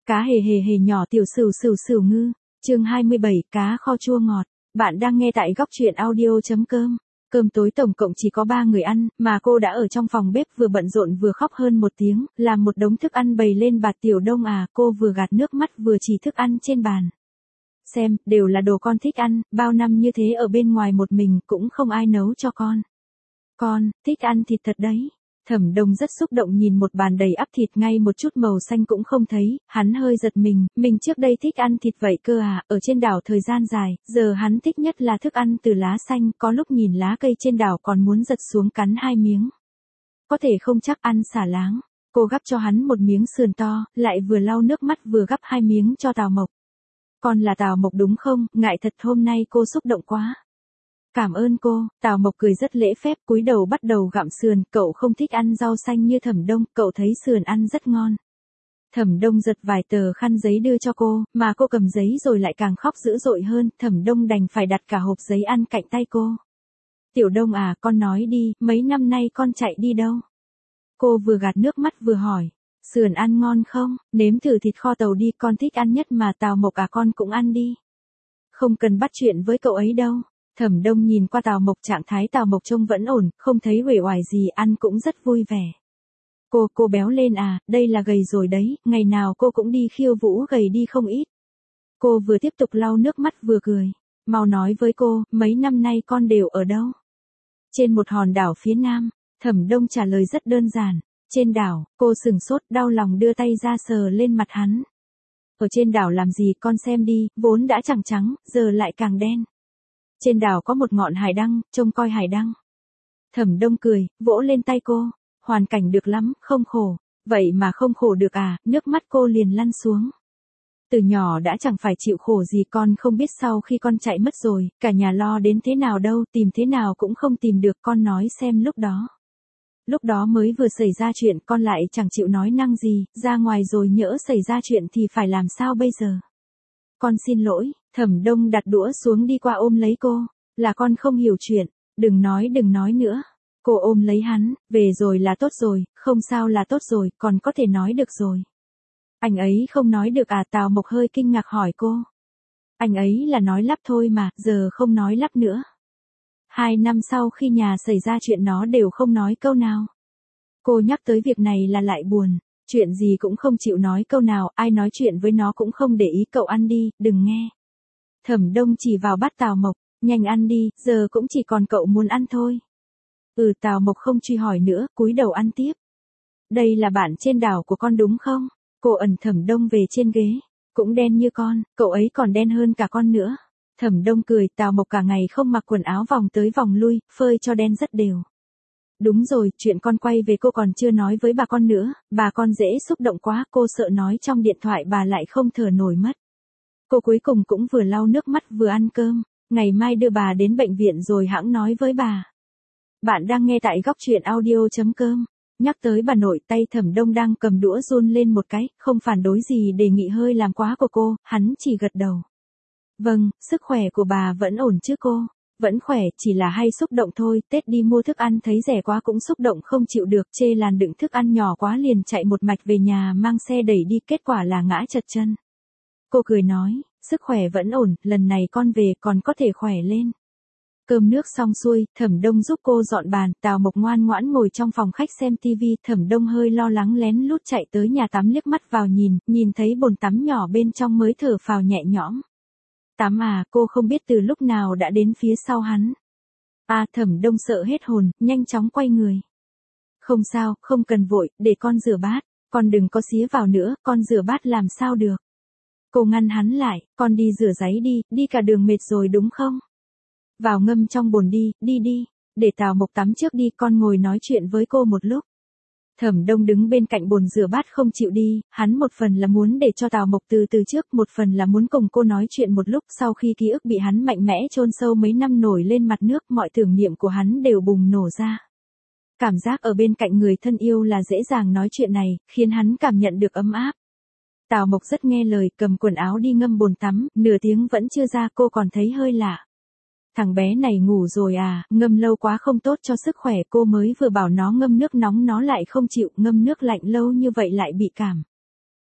Cá hề hề hề nhỏ tiểu sửu sửu sửu ngư. Chương 27, cá kho chua ngọt. Bạn đang nghe tại góc truyện audio.com. Cơm tối tổng cộng chỉ có 3 người ăn, mà cô đã ở trong phòng bếp vừa bận rộn vừa khóc hơn 1 tiếng, làm một đống thức ăn bày lên bạt. Tiểu Đông à, cô vừa gạt nước mắt vừa chỉ thức ăn trên bàn. Xem, đều là đồ con thích ăn, bao năm như thế ở bên ngoài một mình cũng không ai nấu cho con. Con, thích ăn thịt thật đấy. Thẩm Đông rất xúc động nhìn một bàn đầy ắp thịt, ngay một chút màu xanh cũng không thấy, hắn hơi giật mình trước đây thích ăn thịt vậy cơ à, ở trên đảo thời gian dài, giờ hắn thích nhất là thức ăn từ lá xanh, có lúc nhìn lá cây trên đảo còn muốn giật xuống cắn 2 miếng. Có thể không chắc ăn xả láng, cô gắp cho hắn một miếng sườn to, lại vừa lau nước mắt vừa gắp 2 miếng cho Tào Mộc. Con là Tào Mộc đúng không, ngại thật hôm nay cô xúc động quá. Cảm ơn cô, Tào Mộc cười rất lễ phép, cúi đầu bắt đầu gặm sườn, cậu không thích ăn rau xanh như Thẩm Đông, cậu thấy sườn ăn rất ngon. Thẩm Đông giật vài tờ khăn giấy đưa cho cô, mà cô cầm giấy rồi lại càng khóc dữ dội hơn, Thẩm Đông đành phải đặt cả hộp giấy ăn cạnh tay cô. Tiểu Đông à, con nói đi, mấy năm nay con chạy đi đâu? Cô vừa gạt nước mắt vừa hỏi, sườn ăn ngon không, nếm thử thịt kho tàu đi, con thích ăn nhất mà. Tào Mộc à, con cũng ăn đi. Không cần bắt chuyện với cậu ấy đâu. Thẩm Đông nhìn qua Tào Mộc, trạng thái Tào Mộc trông vẫn ổn, không thấy uể oải gì, ăn cũng rất vui vẻ. Cô béo lên à, đây là gầy rồi đấy, ngày nào cô cũng đi khiêu vũ gầy đi không ít. Cô vừa tiếp tục lau nước mắt vừa cười. Mau nói với cô, mấy năm nay con đều ở đâu? Trên một hòn đảo phía nam. Thẩm Đông trả lời rất đơn giản. Trên đảo, cô sửng sốt, đau lòng đưa tay ra sờ lên mặt hắn. Ở trên đảo làm gì, con xem đi, vốn đã chẳng trắng, giờ lại càng đen. Trên đảo có một ngọn hải đăng, trông coi hải đăng. Thẩm Đông cười, vỗ lên tay cô. Hoàn cảnh được lắm, không khổ. Vậy mà không khổ được à, nước mắt cô liền lăn xuống. Từ nhỏ đã chẳng phải chịu khổ gì, con không biết sau khi con chạy mất rồi, cả nhà lo đến thế nào đâu, tìm thế nào cũng không tìm được, con nói xem lúc đó. Lúc đó mới vừa xảy ra chuyện, con lại chẳng chịu nói năng gì, ra ngoài rồi nhỡ xảy ra chuyện thì phải làm sao bây giờ? Con xin lỗi. Thẩm Đông đặt đũa xuống đi qua ôm lấy cô. Là con không hiểu chuyện, đừng nói nữa. Cô ôm lấy hắn, về rồi là tốt rồi, không sao là tốt rồi, còn có thể nói được rồi. Anh ấy không nói được à? Tào Mộc hơi kinh ngạc hỏi cô. Anh ấy là nói lắp thôi mà, giờ không nói lắp nữa. 2 năm sau khi nhà xảy ra chuyện nó đều không nói câu nào. Cô nhắc tới việc này là lại buồn. Chuyện gì cũng không chịu nói câu nào, ai nói chuyện với nó cũng không để ý, cậu ăn đi, đừng nghe. Thẩm Đông chỉ vào bát Tào Mộc, nhanh ăn đi, giờ cũng chỉ còn cậu muốn ăn thôi. Tào Mộc không truy hỏi nữa, cúi đầu ăn tiếp. Đây là bạn trên đảo của con đúng không? Cô ẩn Thẩm Đông về trên ghế. Cũng đen như con, cậu ấy còn đen hơn cả con nữa. Thẩm Đông cười, Tào Mộc cả ngày không mặc quần áo vòng tới vòng lui, phơi cho đen rất đều. Đúng rồi, chuyện con quay về cô còn chưa nói với bà con nữa, bà con dễ xúc động quá, cô sợ nói trong điện thoại bà lại không thở nổi mất. Cô cuối cùng cũng vừa lau nước mắt vừa ăn cơm, ngày mai đưa bà đến bệnh viện rồi hẵng nói với bà. Bạn đang nghe tại góc truyện audio.com. Nhắc tới bà nội, tay Thẩm Đông đang cầm đũa run lên một cái, không phản đối gì đề nghị hơi làm quá của cô, hắn chỉ gật đầu. Vâng, sức khỏe của bà vẫn ổn chứ cô? Vẫn khỏe, chỉ là hay xúc động thôi, Tết đi mua thức ăn thấy rẻ quá cũng xúc động không chịu được, chê làn đựng thức ăn nhỏ quá liền chạy một mạch về nhà mang xe đẩy đi, kết quả là ngã chật chân. Cô cười nói, sức khỏe vẫn ổn, lần này con về còn có thể khỏe lên. Cơm nước xong xuôi, Thẩm Đông giúp cô dọn bàn, Tào Mộc ngoan ngoãn ngồi trong phòng khách xem tivi, Thẩm Đông hơi lo lắng lén lút chạy tới nhà tắm liếc mắt vào nhìn thấy bồn tắm nhỏ bên trong mới thở phào nhẹ nhõm. Tắm à, cô không biết từ lúc nào đã đến phía sau hắn. Thẩm Đông sợ hết hồn, nhanh chóng quay người. Không sao, không cần vội, để con rửa bát, con đừng có xía vào nữa, con rửa bát làm sao được. Cô ngăn hắn lại, con đi rửa giấy đi cả đường mệt rồi đúng không? Vào ngâm trong bồn đi, để Tào Mộc tắm trước đi, con ngồi nói chuyện với cô một lúc. Thẩm Đông đứng bên cạnh bồn rửa bát không chịu đi, hắn một phần là muốn để cho Tào Mộc từ trước, một phần là muốn cùng cô nói chuyện một lúc, sau khi ký ức bị hắn mạnh mẽ chôn sâu mấy năm nổi lên mặt nước, mọi tưởng niệm của hắn đều bùng nổ ra. Cảm giác ở bên cạnh người thân yêu là dễ dàng nói chuyện này, khiến hắn cảm nhận được ấm áp. Tào Mộc rất nghe lời, cầm quần áo đi ngâm bồn tắm, nửa tiếng vẫn chưa ra, cô còn thấy hơi lạ. Thằng bé này ngủ rồi à, ngâm lâu quá không tốt cho sức khỏe, cô mới vừa bảo nó ngâm nước nóng nó lại không chịu, ngâm nước lạnh lâu như vậy lại bị cảm.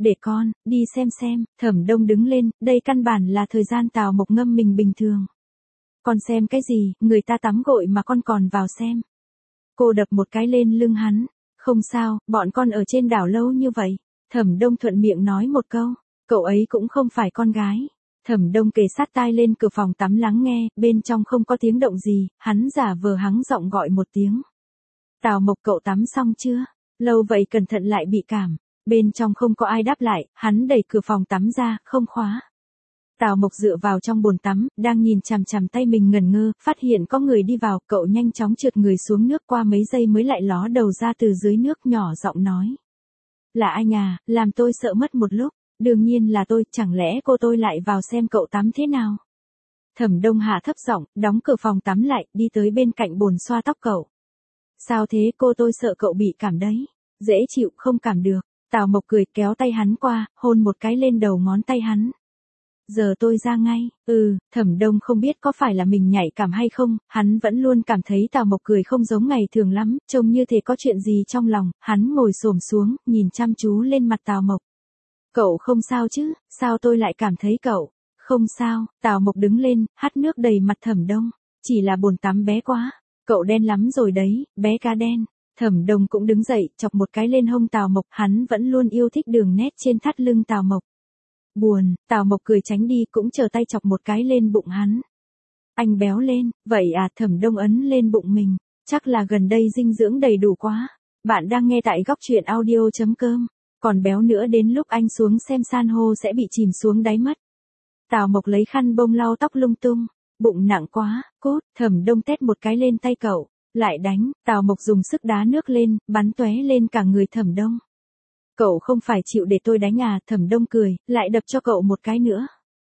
để con, đi xem, Thẩm Đông đứng lên, đây căn bản là thời gian Tào Mộc ngâm mình bình thường. Con xem cái gì, người ta tắm gội mà con còn vào xem. Cô đập một cái lên lưng hắn, không sao, bọn con ở trên đảo lâu như vậy. Thẩm Đông thuận miệng nói một câu, cậu ấy cũng không phải con gái. Thẩm Đông kề sát tai lên cửa phòng tắm lắng nghe, bên trong không có tiếng động gì, hắn giả vờ hắng giọng gọi một tiếng. Tào Mộc cậu tắm xong chưa? Lâu vậy cẩn thận lại bị cảm. Bên trong không có ai đáp lại, hắn đẩy cửa phòng tắm ra, không khóa. Tào Mộc dựa vào trong bồn tắm, đang nhìn chằm chằm tay mình ngẩn ngơ, phát hiện có người đi vào, cậu nhanh chóng trượt người xuống nước qua mấy giây mới lại ló đầu ra từ dưới nước nhỏ giọng nói. Là ai nhà, làm tôi sợ mất một lúc, đương nhiên là tôi, chẳng lẽ cô tôi lại vào xem cậu tắm thế nào? Thẩm Đông hạ thấp giọng, đóng cửa phòng tắm lại, đi tới bên cạnh bồn xoa tóc cậu. Sao thế, cô tôi sợ cậu bị cảm đấy. Dễ chịu, không cảm được. Tào Mộc cười kéo tay hắn qua, hôn một cái lên đầu ngón tay hắn. Giờ tôi ra ngay. Thẩm Đông không biết có phải là mình nhạy cảm hay không, hắn vẫn luôn cảm thấy Tào Mộc cười không giống ngày thường lắm, trông như thể có chuyện gì trong lòng, hắn ngồi xổm xuống, nhìn chăm chú lên mặt Tào Mộc. Cậu không sao chứ, sao tôi lại cảm thấy cậu? Không sao, Tào Mộc đứng lên, hắt nước đầy mặt Thẩm Đông. Chỉ là bồn tắm bé quá. Cậu đen lắm rồi đấy, bé cá đen. Thẩm Đông cũng đứng dậy, chọc một cái lên hông Tào Mộc, hắn vẫn luôn yêu thích đường nét trên thắt lưng Tào Mộc. Buồn, Tào Mộc cười tránh đi cũng chờ tay chọc một cái lên bụng hắn. Anh béo lên, vậy à, Thẩm Đông ấn lên bụng mình, chắc là gần đây dinh dưỡng đầy đủ quá. Bạn đang nghe tại góc truyện audio.com, còn béo nữa đến lúc anh xuống xem san hô sẽ bị chìm xuống đáy mất. Tào Mộc lấy khăn bông lau tóc lung tung, bụng nặng quá, cút, Thẩm Đông tét một cái lên tay cậu, lại đánh, Tào Mộc dùng sức đá nước lên, bắn tóe lên cả người Thẩm Đông. Cậu không phải chịu để tôi đánh à, Thẩm Đông cười, lại đập cho cậu một cái nữa.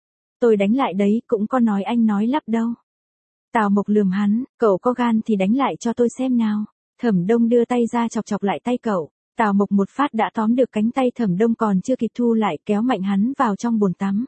Tôi đánh lại đấy, cũng có nói anh nói lắp đâu. Tào Mộc lườm hắn, cậu có gan thì đánh lại cho tôi xem nào. Thẩm Đông đưa tay ra chọc chọc lại tay cậu, Tào Mộc một phát đã tóm được cánh tay Thẩm Đông còn chưa kịp thu lại, kéo mạnh hắn vào trong bồn tắm.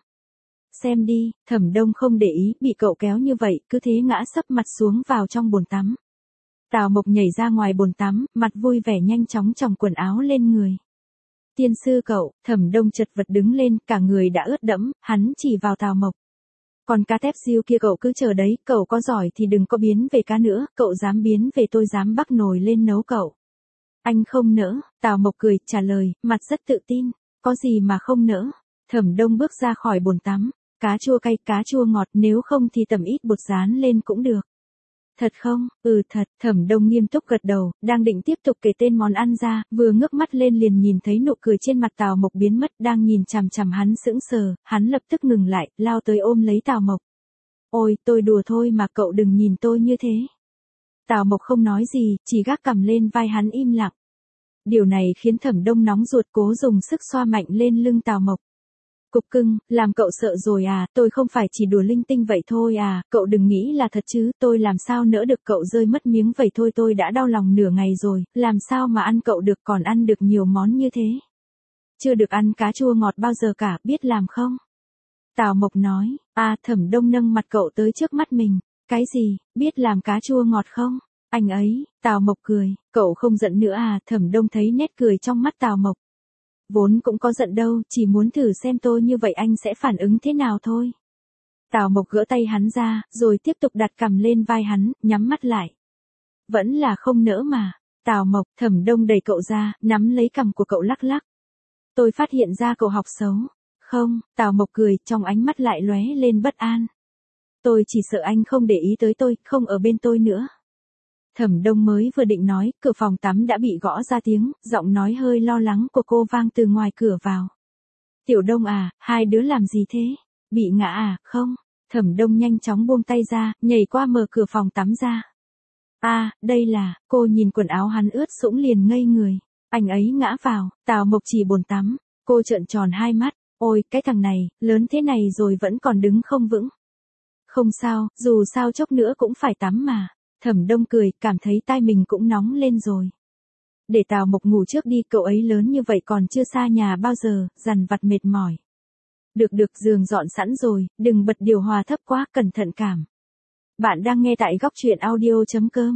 Xem đi, Thẩm Đông không để ý, bị cậu kéo như vậy, cứ thế ngã sấp mặt xuống vào trong bồn tắm. Tào Mộc nhảy ra ngoài bồn tắm, mặt vui vẻ nhanh chóng chồng quần áo lên người. Tiên sư cậu, Thẩm Đông chật vật đứng lên, cả người đã ướt đẫm, hắn chỉ vào Tào Mộc. Còn cá tép siêu kia cậu cứ chờ đấy, cậu có giỏi thì đừng có biến về cá nữa, cậu dám biến về tôi dám bắc nồi lên nấu cậu. Anh không nỡ, Tào Mộc cười, trả lời, mặt rất tự tin, có gì mà không nỡ. Thẩm Đông bước ra khỏi bồn tắm, cá chua cay, cá chua ngọt, nếu không thì tẩm ít bột rán lên cũng được. Thật không? Thật, Thẩm Đông nghiêm túc gật đầu, đang định tiếp tục kể tên món ăn ra, vừa ngước mắt lên liền nhìn thấy nụ cười trên mặt Tào Mộc biến mất, đang nhìn chằm chằm hắn sững sờ, hắn lập tức ngừng lại, lao tới ôm lấy Tào Mộc. Ôi, tôi đùa thôi mà cậu đừng nhìn tôi như thế. Tào Mộc không nói gì, chỉ gác cằm lên vai hắn im lặng. Điều này khiến Thẩm Đông nóng ruột, cố dùng sức xoa mạnh lên lưng Tào Mộc. Cục cưng, làm cậu sợ rồi à, tôi không phải chỉ đùa linh tinh vậy thôi à, cậu đừng nghĩ là thật chứ, tôi làm sao nỡ được cậu rơi mất miếng vậy thôi, tôi đã đau lòng nửa ngày rồi, làm sao mà ăn cậu được, còn ăn được nhiều món như thế. Chưa được ăn cá chua ngọt bao giờ cả, biết làm không? Tào Mộc nói, Thẩm Đông nâng mặt cậu tới trước mắt mình, cái gì, biết làm cá chua ngọt không? Anh ấy, Tào Mộc cười, cậu không giận nữa à, Thẩm Đông thấy nét cười trong mắt Tào Mộc. Vốn cũng có giận đâu, chỉ muốn thử xem tôi như vậy anh sẽ phản ứng thế nào thôi. Tào Mộc gỡ tay hắn ra, rồi tiếp tục đặt cằm lên vai hắn, nhắm mắt lại. Vẫn là không nỡ mà. Tào Mộc, Thẩm Đông đẩy cậu ra, nắm lấy cằm của cậu lắc lắc. Tôi phát hiện ra cậu học xấu. Không, Tào Mộc cười, trong ánh mắt lại lóe lên bất an. Tôi chỉ sợ anh không để ý tới tôi, không ở bên tôi nữa. Thẩm Đông mới vừa định nói, cửa phòng tắm đã bị gõ ra tiếng, giọng nói hơi lo lắng của cô vang từ ngoài cửa vào. Tiểu Đông à, hai đứa làm gì thế? Bị ngã à, không? Thẩm Đông nhanh chóng buông tay ra, nhảy qua mở cửa phòng tắm ra. Đây là, cô nhìn quần áo hắn ướt sũng liền ngây người. Anh ấy ngã vào, Tào Mộc chỉ bồn tắm, cô trợn tròn hai mắt, ôi, cái thằng này, lớn thế này rồi vẫn còn đứng không vững. Không sao, dù sao chốc nữa cũng phải tắm mà. Thẩm Đông cười, cảm thấy tai mình cũng nóng lên rồi. Để Tào Mộc ngủ trước đi, cậu ấy lớn như vậy còn chưa xa nhà bao giờ, dằn vặt mệt mỏi. Được, giường dọn sẵn rồi, đừng bật điều hòa thấp quá, cẩn thận cảm. Bạn đang nghe tại góc truyện audio.com.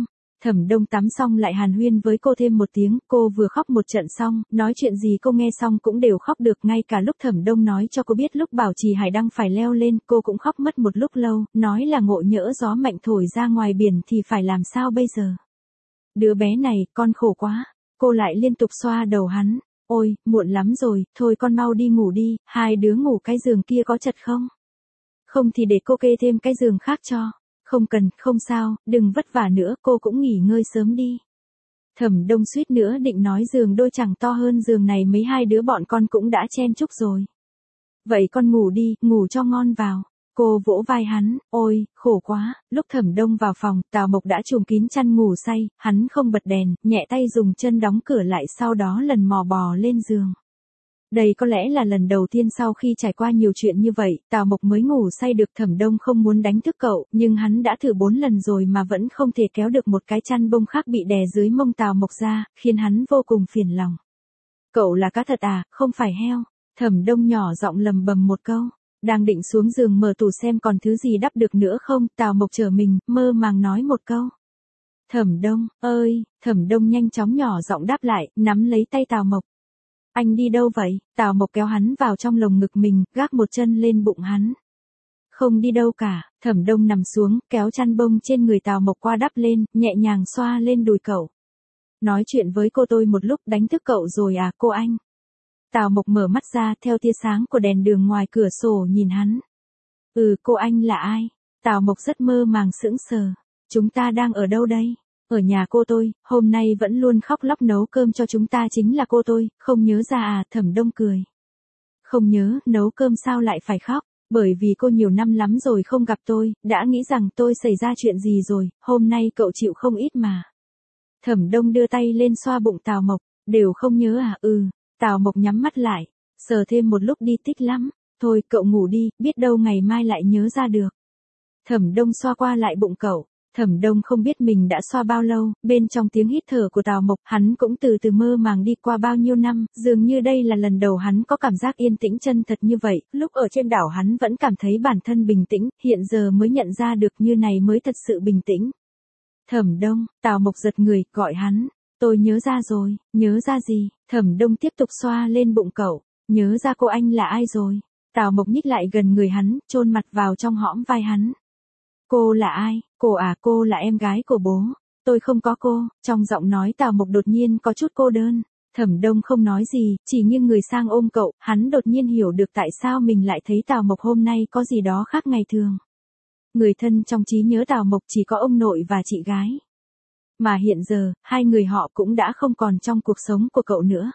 Thẩm Đông tắm xong lại hàn huyên với cô thêm một tiếng, cô vừa khóc một trận xong, nói chuyện gì cô nghe xong cũng đều khóc được, ngay cả lúc Thẩm Đông nói cho cô biết lúc Bảo Trì Hải Đăng phải leo lên, cô cũng khóc mất một lúc lâu, nói là ngộ nhỡ gió mạnh thổi ra ngoài biển thì phải làm sao bây giờ. Đứa bé này, con khổ quá. Cô lại liên tục xoa đầu hắn. Ôi, muộn lắm rồi, thôi con mau đi ngủ đi, hai đứa ngủ cái giường kia có chật không? Không thì để cô kê thêm cái giường khác cho. Không cần, không sao, đừng vất vả nữa, cô cũng nghỉ ngơi sớm đi. Thẩm Đông suýt nữa định nói giường đôi chẳng to hơn giường này mấy hai đứa bọn con cũng đã chen chúc rồi. Vậy con ngủ đi, ngủ cho ngon vào. Cô vỗ vai hắn, ôi, khổ quá, lúc Thẩm Đông vào phòng, Tào Mộc đã trùm kín chăn ngủ say, hắn không bật đèn, nhẹ tay dùng chân đóng cửa lại sau đó lần mò bò lên giường. Đây có lẽ là lần đầu tiên sau khi trải qua nhiều chuyện như vậy, Tào Mộc mới ngủ say được. Thẩm Đông không muốn đánh thức cậu, nhưng hắn đã thử 4 lần rồi mà vẫn không thể kéo được một cái chăn bông khác bị đè dưới mông Tào Mộc ra, khiến hắn vô cùng phiền lòng. Cậu là cá thật à, không phải heo. Thẩm Đông nhỏ giọng lầm bầm một câu. Đang định xuống giường mở tủ xem còn thứ gì đắp được nữa không, Tào Mộc trở mình, mơ màng nói một câu. Thẩm Đông, ơi, Thẩm Đông nhanh chóng nhỏ giọng đáp lại, nắm lấy tay Tào Mộc. Anh đi đâu vậy? Tào Mộc kéo hắn vào trong lồng ngực mình, gác một chân lên bụng hắn. Không đi đâu cả, Thẩm Đông nằm xuống, kéo chăn bông trên người Tào Mộc qua đắp lên, nhẹ nhàng xoa lên đùi cậu. Nói chuyện với cô tôi một lúc đánh thức cậu rồi à cô anh? Tào Mộc mở mắt ra theo tia sáng của đèn đường ngoài cửa sổ nhìn hắn. Cô anh là ai? Tào Mộc rất mơ màng sững sờ. Chúng ta đang ở đâu đây? Ở nhà cô tôi, hôm nay vẫn luôn khóc lóc nấu cơm cho chúng ta chính là cô tôi, không nhớ ra à? Thẩm Đông cười. Không nhớ, nấu cơm sao lại phải khóc? Bởi vì cô nhiều năm lắm rồi không gặp tôi, đã nghĩ rằng tôi xảy ra chuyện gì rồi, hôm nay cậu chịu không ít mà. Thẩm Đông đưa tay lên xoa bụng Tào Mộc, đều không nhớ à? Tào Mộc nhắm mắt lại, sờ thêm một lúc đi thích lắm, thôi cậu ngủ đi, biết đâu ngày mai lại nhớ ra được. Thẩm Đông xoa qua lại bụng cậu, Thẩm Đông không biết mình đã xoa bao lâu, bên trong tiếng hít thở của Tào Mộc, hắn cũng từ từ mơ màng đi qua bao nhiêu năm, dường như đây là lần đầu hắn có cảm giác yên tĩnh chân thật như vậy, lúc ở trên đảo hắn vẫn cảm thấy bản thân bình tĩnh, hiện giờ mới nhận ra được như này mới thật sự bình tĩnh. Thẩm Đông, Tào Mộc giật người, gọi hắn. Tôi nhớ ra rồi, nhớ ra gì? Thẩm Đông tiếp tục xoa lên bụng cậu, nhớ ra cô anh là ai rồi? Tào Mộc nhích lại gần người hắn, chôn mặt vào trong hõm vai hắn. Cô là ai? Cô à, cô là em gái của bố. Tôi không có cô, trong giọng nói Tào Mộc đột nhiên có chút cô đơn. Thẩm Đông không nói gì, chỉ nghiêng người sang ôm cậu, hắn đột nhiên hiểu được tại sao mình lại thấy Tào Mộc hôm nay có gì đó khác ngày thường. Người thân trong trí nhớ Tào Mộc chỉ có ông nội và chị gái. Mà hiện giờ, hai người họ cũng đã không còn trong cuộc sống của cậu nữa.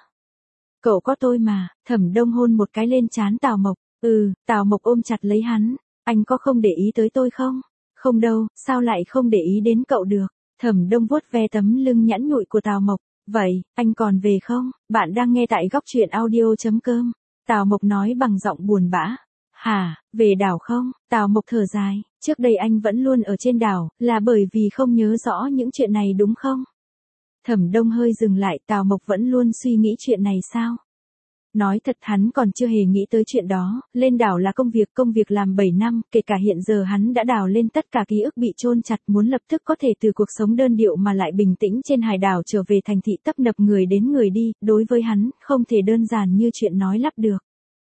Cậu có tôi mà, Thẩm Đông hôn một cái lên trán Tào Mộc. Tào Mộc ôm chặt lấy hắn. Anh có không để ý tới tôi không? Không đâu, sao lại không để ý đến cậu được? Thẩm Đông vuốt ve tấm lưng nhẵn nhụi của Tào Mộc. Vậy, anh còn về không? Bạn đang nghe tại góc truyện audio.com. Tào Mộc nói bằng giọng buồn bã. Hả, về đảo không? Tào Mộc thở dài, trước đây anh vẫn luôn ở trên đảo, là bởi vì không nhớ rõ những chuyện này đúng không? Thẩm Đông hơi dừng lại, Tào Mộc vẫn luôn suy nghĩ chuyện này sao? Nói thật hắn còn chưa hề nghĩ tới chuyện đó, lên đảo là công việc làm 7 năm, kể cả hiện giờ hắn đã đào lên tất cả ký ức bị chôn chặt, muốn lập tức có thể từ cuộc sống đơn điệu mà lại bình tĩnh trên hải đảo trở về thành thị tấp nập người đến người đi, đối với hắn, không thể đơn giản như chuyện nói lắp được.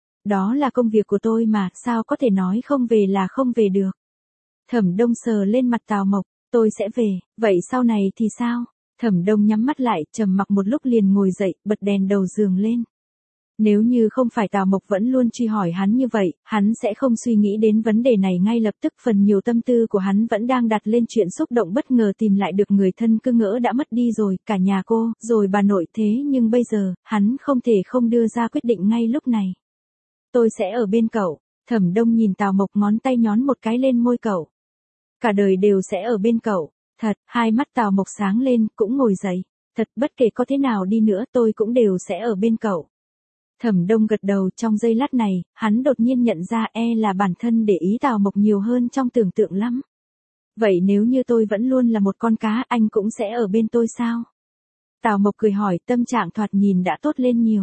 Đó là công việc của tôi mà, sao có thể nói không về là không về được. Thẩm Đông sờ lên mặt Tào Mộc, tôi sẽ về, vậy sau này thì sao? Thẩm Đông nhắm mắt lại, trầm mặc một lúc liền ngồi dậy, bật đèn đầu giường lên. Nếu như không phải Tào Mộc vẫn luôn truy hỏi hắn như vậy, hắn sẽ không suy nghĩ đến vấn đề này ngay lập tức, phần nhiều tâm tư của hắn vẫn đang đặt lên chuyện xúc động bất ngờ tìm lại được người thân cứ ngỡ đã mất đi rồi, cả nhà cô, rồi bà nội thế nhưng bây giờ, hắn không thể không đưa ra quyết định ngay lúc này. Tôi sẽ ở bên cậu. Thẩm Đông nhìn Tào Mộc ngón tay nhón một cái lên môi cậu. Cả đời đều sẽ ở bên cậu. Thật, hai mắt Tào Mộc sáng lên, cũng ngồi dậy. Thật, bất kể có thế nào đi nữa tôi cũng đều sẽ ở bên cậu. Thẩm Đông gật đầu, trong giây lát này, hắn đột nhiên nhận ra là bản thân để ý Tào Mộc nhiều hơn trong tưởng tượng lắm. Vậy nếu như tôi vẫn luôn là một con cá, anh cũng sẽ ở bên tôi sao? Tào Mộc cười hỏi, tâm trạng thoạt nhìn đã tốt lên nhiều.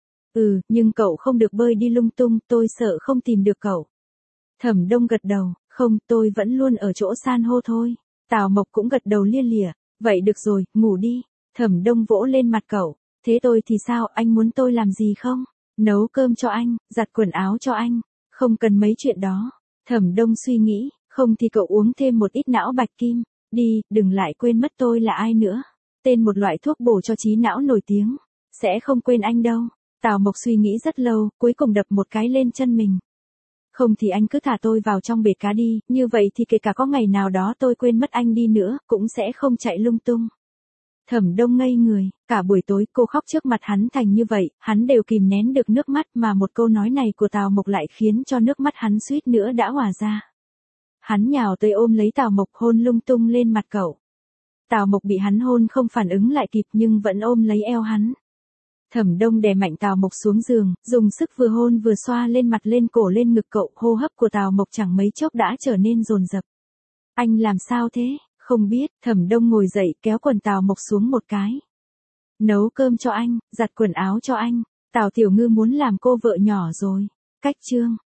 Nhưng cậu không được bơi đi lung tung, tôi sợ không tìm được cậu. Thẩm Đông gật đầu, không, tôi vẫn luôn ở chỗ san hô thôi. Tào Mộc cũng gật đầu lia lịa, Vậy được rồi, ngủ đi. Thẩm Đông vỗ lên mặt cậu. Thế tôi thì sao, anh muốn tôi làm gì không? Nấu cơm cho anh, giặt quần áo cho anh. Không cần mấy chuyện đó. Thẩm Đông suy nghĩ, không thì cậu uống thêm một ít não bạch kim. Đi, đừng lại quên mất tôi là ai nữa. Tên một loại thuốc bổ cho trí não nổi tiếng. Sẽ không quên anh đâu. Tào Mộc suy nghĩ rất lâu, cuối cùng đập một cái lên chân mình. Không thì anh cứ thả tôi vào trong bể cá đi, như vậy thì kể cả có ngày nào đó tôi quên mất anh đi nữa, cũng sẽ không chạy lung tung. Thẩm Đông ngây người, cả buổi tối cô khóc trước mặt hắn thành như vậy, hắn đều kìm nén được nước mắt mà một câu nói này của Tào Mộc lại khiến cho nước mắt hắn suýt nữa đã hòa ra. Hắn nhào tới ôm lấy Tào Mộc hôn lung tung lên mặt cậu. Tào Mộc bị hắn hôn không phản ứng lại kịp nhưng vẫn ôm lấy eo hắn. Thẩm Đông đè mạnh Tào Mộc xuống giường, dùng sức vừa hôn vừa xoa lên mặt lên cổ lên ngực cậu, hô hấp của Tào Mộc chẳng mấy chốc đã trở nên dồn dập. Anh làm sao thế? Không biết, Thẩm Đông ngồi dậy kéo quần Tào Mộc xuống một cái. Nấu cơm cho anh, giặt quần áo cho anh, Tào Tiểu Ngư muốn làm cô vợ nhỏ rồi. Cách chương.